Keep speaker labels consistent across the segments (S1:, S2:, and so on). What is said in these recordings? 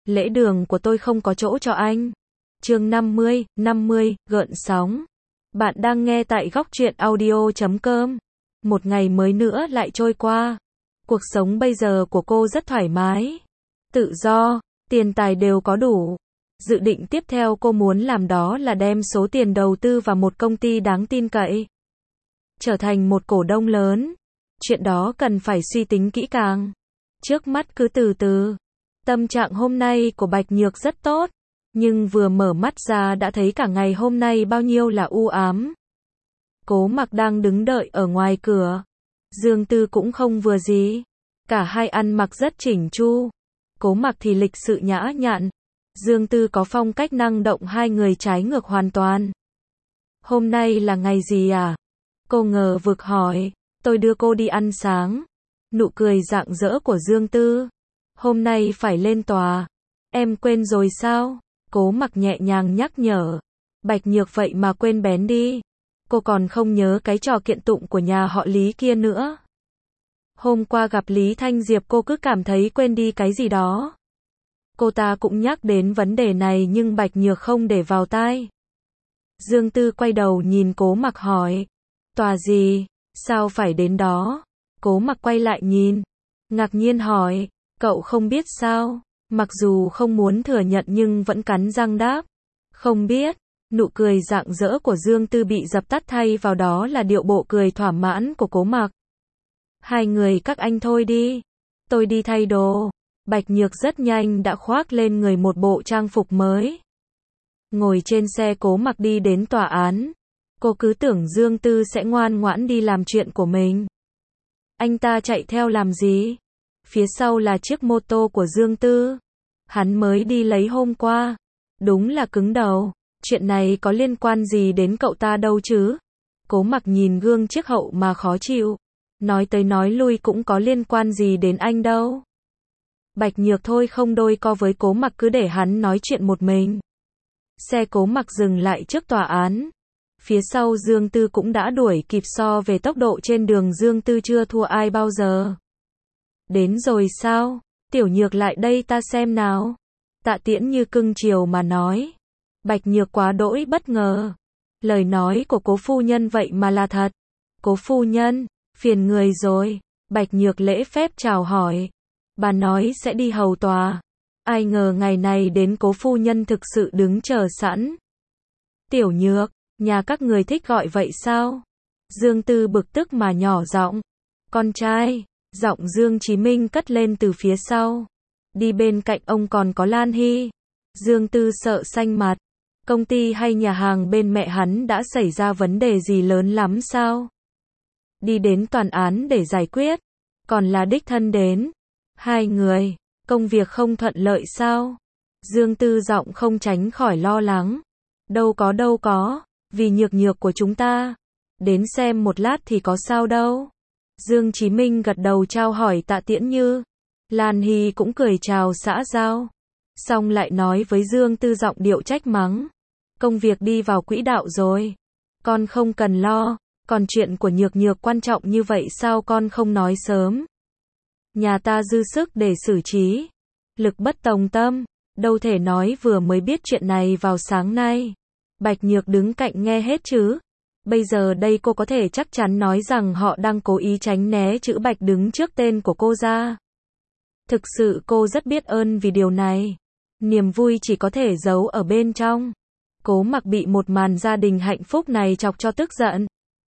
S1: lễ đường của tôi không có chỗ cho anh. Chương 50, gợn sóng. Bạn đang nghe tại góc truyện audio.com. Một ngày mới nữa lại trôi qua. Cuộc sống bây giờ của cô rất thoải mái, tự do, tiền tài đều có đủ. Dự định tiếp theo cô muốn làm đó là đem số tiền đầu tư vào một công ty đáng tin cậy, trở thành một cổ đông lớn. Chuyện đó cần phải suy tính kỹ càng. Trước mắt cứ từ từ. Tâm trạng hôm nay của Bạch Nhược rất tốt, nhưng vừa mở mắt ra đã thấy cả ngày hôm nay bao nhiêu là u ám. Cố Mặc đang đứng đợi ở ngoài cửa. Dương Tư cũng không vừa gì. Cả hai ăn mặc rất chỉnh chu. Cố Mặc thì lịch sự nhã nhặn. Dương Tư có phong cách năng động, hai người trái ngược hoàn toàn. Hôm nay là ngày gì à? Cô ngờ vực hỏi. Tôi đưa cô đi ăn sáng. Nụ cười rạng rỡ của Dương Tư. Hôm nay phải lên tòa. Em quên rồi sao? Cố Mặc nhẹ nhàng nhắc nhở. Bạch Nhược vậy mà quên bén đi. Cô còn không nhớ cái trò kiện tụng của nhà họ Lý kia nữa. Hôm qua gặp Lý Thanh Diệp cô cứ cảm thấy quên đi cái gì đó. Cô ta cũng nhắc đến vấn đề này nhưng Bạch Nhược không để vào tai. Dương Tư quay đầu nhìn Cố Mặc hỏi. Tòa gì? Sao phải đến đó? Cố Mặc quay lại nhìn. Ngạc nhiên hỏi. Cậu không biết sao? Mặc dù không muốn thừa nhận nhưng vẫn cắn răng đáp. Không biết. Nụ cười rạng rỡ của Dương Tư bị dập tắt, thay vào đó là điệu bộ cười thỏa mãn của Cố Mặc. Hai người các anh thôi đi. Tôi đi thay đồ. Bạch Nhược rất nhanh đã khoác lên người một bộ trang phục mới. Ngồi trên xe Cố Mặc đi đến tòa án. Cô cứ tưởng Dương Tư sẽ ngoan ngoãn đi làm chuyện của mình. Anh ta chạy theo làm gì? Phía sau là chiếc mô tô của Dương Tư. Hắn mới đi lấy hôm qua. Đúng là cứng đầu. Chuyện này có liên quan gì đến cậu ta đâu chứ? Cố Mặc nhìn gương chiếc hậu mà khó chịu. Nói tới nói lui cũng có liên quan gì đến anh đâu. Bạch Nhược thôi không đôi co với Cố Mặc, cứ để hắn nói chuyện một mình. Xe Cố Mặc dừng lại trước tòa án. Phía sau Dương Tư cũng đã đuổi kịp, so về tốc độ trên đường Dương Tư chưa thua ai bao giờ. Đến rồi sao? Tiểu Nhược lại đây ta xem nào. Tạ Tiễn như cưng chiều mà nói. Bạch Nhược quá đỗi bất ngờ. Lời nói của Cố phu nhân vậy mà là thật. Cố phu nhân, phiền người rồi. Bạch Nhược lễ phép chào hỏi. Bà nói sẽ đi hầu tòa. Ai ngờ ngày này đến Cố phu nhân thực sự đứng chờ sẵn. Tiểu Nhược, nhà các người thích gọi vậy sao? Dương Tư bực tức mà nhỏ giọng. Con trai. Giọng Dương Chí Minh cất lên từ phía sau. Đi bên cạnh ông còn có Lan Hy. Dương Tư sợ xanh mặt. Công ty hay nhà hàng bên mẹ hắn đã xảy ra vấn đề gì lớn lắm sao? Đi đến toàn án để giải quyết. Còn là đích thân đến. Hai người, công việc không thuận lợi sao? Dương Tư giọng không tránh khỏi lo lắng. Đâu có, vì Nhược của chúng ta. Đến xem một lát thì có sao đâu. Dương Chí Minh gật đầu trao hỏi Tạ Tiễn Như. Lan Hy cũng cười chào xã giao. Xong lại nói với Dương Tư giọng điệu trách mắng. Công việc đi vào quỹ đạo rồi. Con không cần lo. Còn chuyện của Nhược quan trọng như vậy sao con không nói sớm? Nhà ta dư sức để xử trí. Lực bất tòng tâm. Đâu thể nói vừa mới biết chuyện này vào sáng nay. Bạch Nhược đứng cạnh nghe hết chứ. Bây giờ đây cô có thể chắc chắn nói rằng họ đang cố ý tránh né chữ Bạch đứng trước tên của cô ra. Thực sự cô rất biết ơn vì điều này. Niềm vui chỉ có thể giấu ở bên trong. Cố Mặc bị một màn gia đình hạnh phúc này chọc cho tức giận.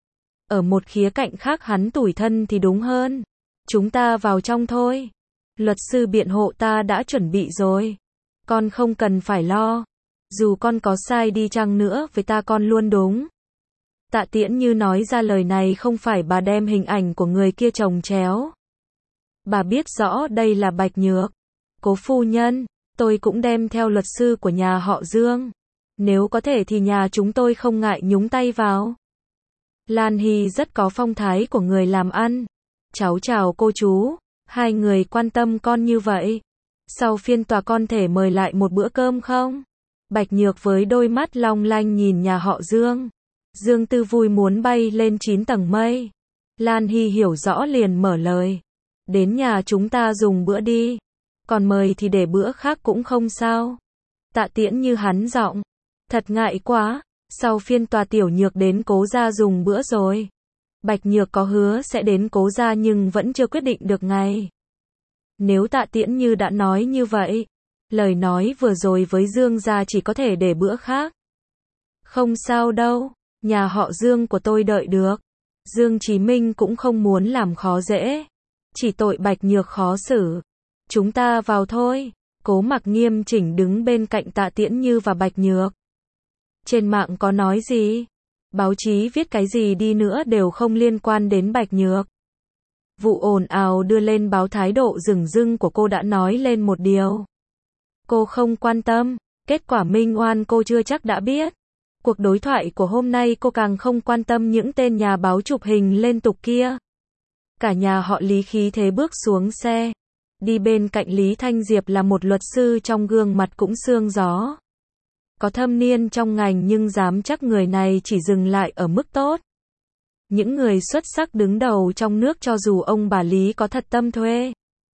S1: Ở một khía cạnh khác hắn tủi thân thì đúng hơn. Chúng ta vào trong thôi. Luật sư biện hộ ta đã chuẩn bị rồi. Con không cần phải lo. Dù con có sai đi chăng nữa với ta con luôn đúng. Tạ Tiễn Như nói ra lời này không phải bà đem hình ảnh của người kia chồng chéo. Bà biết rõ đây là Bạch Nhược. Cố phu nhân, tôi cũng đem theo luật sư của nhà họ Dương. Nếu có thể thì nhà chúng tôi không ngại nhúng tay vào. Lan Hy rất có phong thái của người làm ăn. Cháu chào cô chú, hai người quan tâm con như vậy. Sau phiên tòa con thể mời lại một bữa cơm không? Bạch Nhược với đôi mắt long lanh nhìn nhà họ Dương. Dương Tư vui muốn bay lên 9 tầng mây. Lan Hy hiểu rõ liền mở lời. Đến nhà chúng ta dùng bữa đi. Còn mời thì để bữa khác cũng không sao. Tạ Tiễn Như hắn giọng. Thật ngại quá, sau phiên tòa Tiểu Nhược đến Cố gia dùng bữa rồi. Bạch Nhược có hứa sẽ đến Cố gia nhưng vẫn chưa quyết định được ngày. Nếu Tạ Tiễn Như đã nói như vậy, lời nói vừa rồi với Dương gia chỉ có thể để bữa khác. Không sao đâu, nhà họ Dương của tôi đợi được. Dương Chí Minh cũng không muốn làm khó dễ. Chỉ tội Bạch Nhược khó xử. Chúng ta vào thôi. Cố Mặc nghiêm chỉnh đứng bên cạnh Tạ Tiễn Như và Bạch Nhược. Trên mạng có nói gì? Báo chí viết cái gì đi nữa đều không liên quan đến Bạch Nhược. Vụ ồn ào đưa lên báo thái độ dửng dưng của cô đã nói lên một điều. Cô không quan tâm, kết quả minh oan cô chưa chắc đã biết. Cuộc đối thoại của hôm nay cô càng không quan tâm những tên nhà báo chụp hình liên tục kia. Cả nhà họ Lý khí thế bước xuống xe. Đi bên cạnh Lý Thanh Diệp là một luật sư trong gương mặt cũng sương gió. Có thâm niên trong ngành nhưng dám chắc người này chỉ dừng lại ở mức tốt. Những người xuất sắc đứng đầu trong nước cho dù ông bà Lý có thật tâm thuê,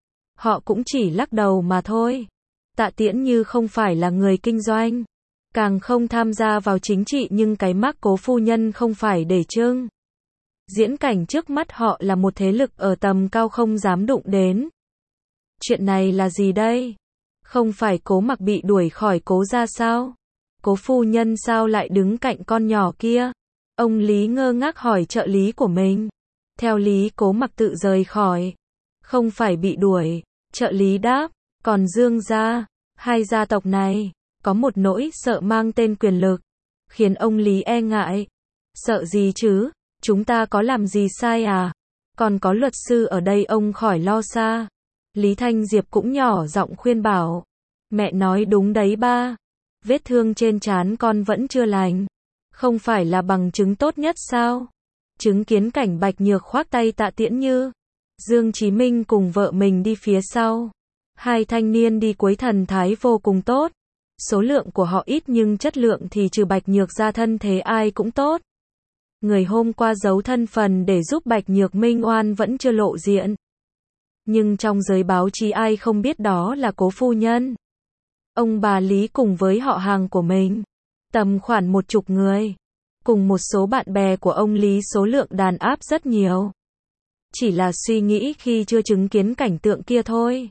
S1: họ cũng chỉ lắc đầu mà thôi. Tạ Tiễn Như không phải là người kinh doanh, càng không tham gia vào chính trị nhưng cái mác Cố phu nhân không phải để trưng. Diễn cảnh trước mắt họ là một thế lực ở tầm cao không dám đụng đến. Chuyện này là gì đây? Không phải Cố Mặc bị đuổi khỏi Cố gia sao? Cố phu nhân sao lại đứng cạnh con nhỏ kia? Ông Lý ngơ ngác hỏi trợ lý của mình. Theo lý Cố Mặc tự rời khỏi. Không phải bị đuổi. Trợ lý đáp. Còn Dương gia, hai gia tộc này, có một nỗi sợ mang tên quyền lực. Khiến ông Lý e ngại. Sợ gì chứ? Chúng ta có làm gì sai à? Còn có luật sư ở đây ông khỏi lo xa. Lý Thanh Diệp cũng nhỏ giọng khuyên bảo. Mẹ nói đúng đấy ba. Vết thương trên trán con vẫn chưa lành. Không phải là bằng chứng tốt nhất sao? Chứng kiến cảnh Bạch Nhược khoác tay Tạ Tiễn Như. Dương Chí Minh cùng vợ mình đi phía sau. Hai thanh niên đi cuối thần thái vô cùng tốt. Số lượng của họ ít nhưng chất lượng thì trừ Bạch Nhược ra thân thế ai cũng tốt. Người hôm qua giấu thân phần để giúp Bạch Nhược minh oan vẫn chưa lộ diện. Nhưng trong giới báo chí ai không biết đó là Cố phu nhân. Ông bà Lý cùng với họ hàng của mình, tầm khoảng 10 người. Cùng một số bạn bè của ông Lý số lượng đàn áp rất nhiều. Chỉ là suy nghĩ khi chưa chứng kiến cảnh tượng kia thôi.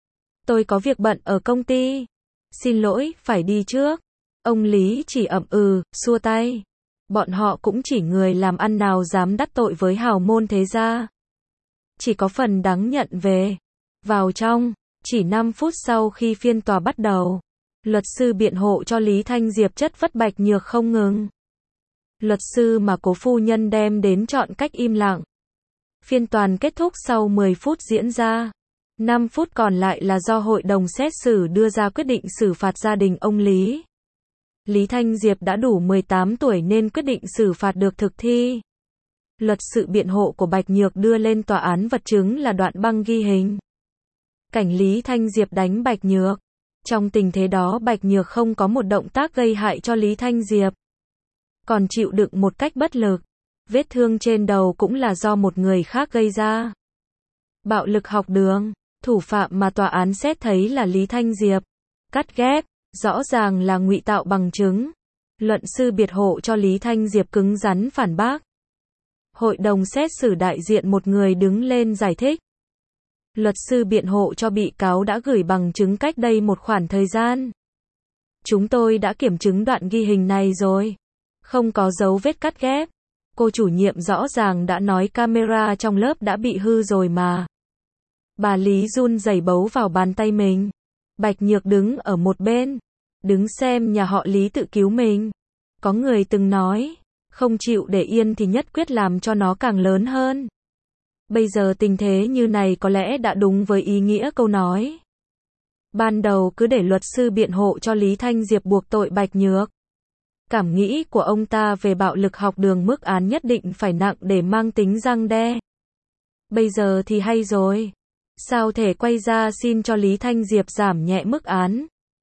S1: Tôi có việc bận ở công ty. Xin lỗi, phải đi trước. Ông Lý chỉ ậm xua tay. Bọn họ cũng chỉ người làm ăn nào dám đắc tội với hào môn thế gia. Chỉ có phần đáng nhận về. Vào trong, chỉ 5 phút sau khi phiên tòa bắt đầu. Luật sư biện hộ cho Lý Thanh Diệp chất vấn Bạch Nhược không ngừng. Luật sư mà Cố phu nhân đem đến chọn cách im lặng. Phiên tòa kết thúc sau 10 phút diễn ra. 5 phút còn lại là do hội đồng xét xử đưa ra quyết định xử phạt gia đình ông Lý. Lý Thanh Diệp đã đủ 18 tuổi nên quyết định xử phạt được thực thi. Luật sự biện hộ của Bạch Nhược đưa lên tòa án vật chứng là đoạn băng ghi hình. Cảnh Lý Thanh Diệp đánh Bạch Nhược. Trong tình thế đó Bạch Nhược không có một động tác gây hại cho Lý Thanh Diệp. Còn chịu đựng một cách bất lực. Vết thương trên đầu cũng là do một người khác gây ra. Bạo lực học đường. Thủ phạm mà tòa án xét thấy là Lý Thanh Diệp. Cắt ghép. Rõ ràng là ngụy tạo bằng chứng. Luận sư biệt hộ cho Lý Thanh Diệp cứng rắn phản bác. Hội đồng xét xử đại diện một người đứng lên giải thích. Luật sư biện hộ cho bị cáo đã gửi bằng chứng cách đây một khoảng thời gian. Chúng tôi đã kiểm chứng đoạn ghi hình này rồi. Không có dấu vết cắt ghép. Cô chủ nhiệm rõ ràng đã nói camera trong lớp đã bị hư rồi mà. Bà Lý run rẩy bấu vào bàn tay mình. Bạch Nhược đứng ở một bên. Đứng xem nhà họ Lý tự cứu mình. Có người từng nói, không chịu để yên thì nhất quyết làm cho nó càng lớn hơn. Bây giờ tình thế như này có lẽ đã đúng với ý nghĩa câu nói. Ban đầu cứ để luật sư biện hộ cho Lý Thanh Diệp buộc tội Bạch Nhược. Cảm nghĩ của ông ta về bạo lực học đường mức án nhất định phải nặng để mang tính răn đe. Bây giờ thì hay rồi. Sao thể quay ra xin cho Lý Thanh Diệp giảm nhẹ mức án.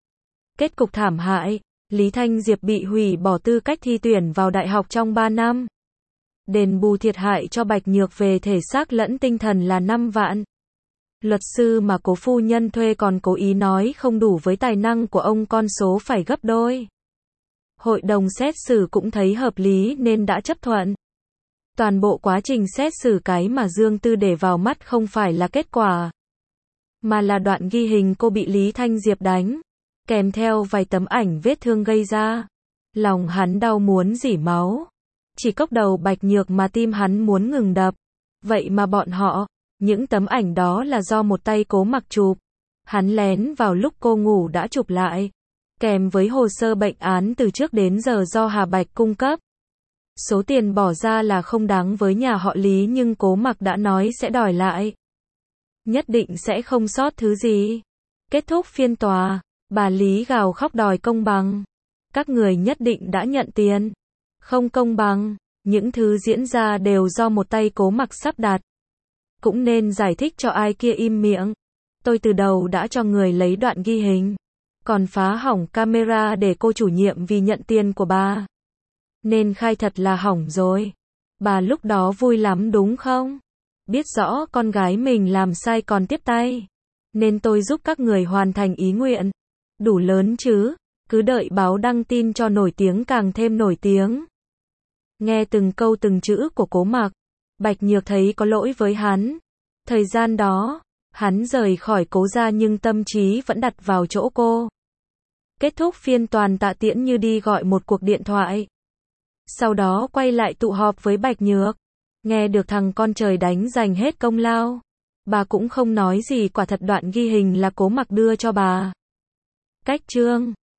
S1: Kết cục thảm hại, Lý Thanh Diệp bị hủy bỏ tư cách thi tuyển vào đại học trong 3 năm. Đền bù thiệt hại cho Bạch Nhược về thể xác lẫn tinh thần là 5 vạn. Luật sư mà cố phu nhân thuê còn cố ý nói không đủ với tài năng của ông, con số phải gấp đôi. Hội đồng xét xử cũng thấy hợp lý nên đã chấp thuận. Toàn bộ quá trình xét xử cái mà Dương Tư để vào mắt không phải là kết quả, mà là đoạn ghi hình cô bị Lý Thanh Diệp đánh, kèm theo vài tấm ảnh vết thương gây ra. Lòng hắn đau muốn rỉ máu. Chỉ cốc đầu Bạch Nhược mà tim hắn muốn ngừng đập. Vậy mà bọn họ, những tấm ảnh đó là do một tay Cố Mặc chụp. Hắn lén vào lúc cô ngủ đã chụp lại, kèm với hồ sơ bệnh án từ trước đến giờ do Hà Bạch cung cấp. Số tiền bỏ ra là không đáng với nhà họ Lý, nhưng Cố Mặc đã nói sẽ đòi lại. Nhất định sẽ không sót thứ gì. Kết thúc phiên tòa, bà Lý gào khóc đòi công bằng. Các người nhất định đã nhận tiền. Không công bằng, những thứ diễn ra đều do một tay Cố Mặc sắp đặt. Cũng nên giải thích cho ai kia im miệng. Tôi từ đầu đã cho người lấy đoạn ghi hình, còn phá hỏng camera để cô chủ nhiệm vì nhận tiền của bà. Nên khai thật là hỏng rồi. Bà lúc đó vui lắm đúng không? Biết rõ con gái mình làm sai còn tiếp tay. Nên tôi giúp các người hoàn thành ý nguyện. Đủ lớn chứ? Cứ đợi báo đăng tin cho nổi tiếng càng thêm nổi tiếng. Nghe từng câu từng chữ của Cố Mặc, Bạch Nhược thấy có lỗi với hắn. Thời gian đó, hắn rời khỏi Cố gia nhưng tâm trí vẫn đặt vào chỗ cô. Kết thúc phiên tòa, Tạ Tiễn Như đi gọi một cuộc điện thoại. Sau đó quay lại tụ họp với Bạch Nhược. Nghe được thằng con trời đánh giành hết công lao. Bà cũng không nói gì, quả thật đoạn ghi hình là Cố Mặc đưa cho bà. Cách chương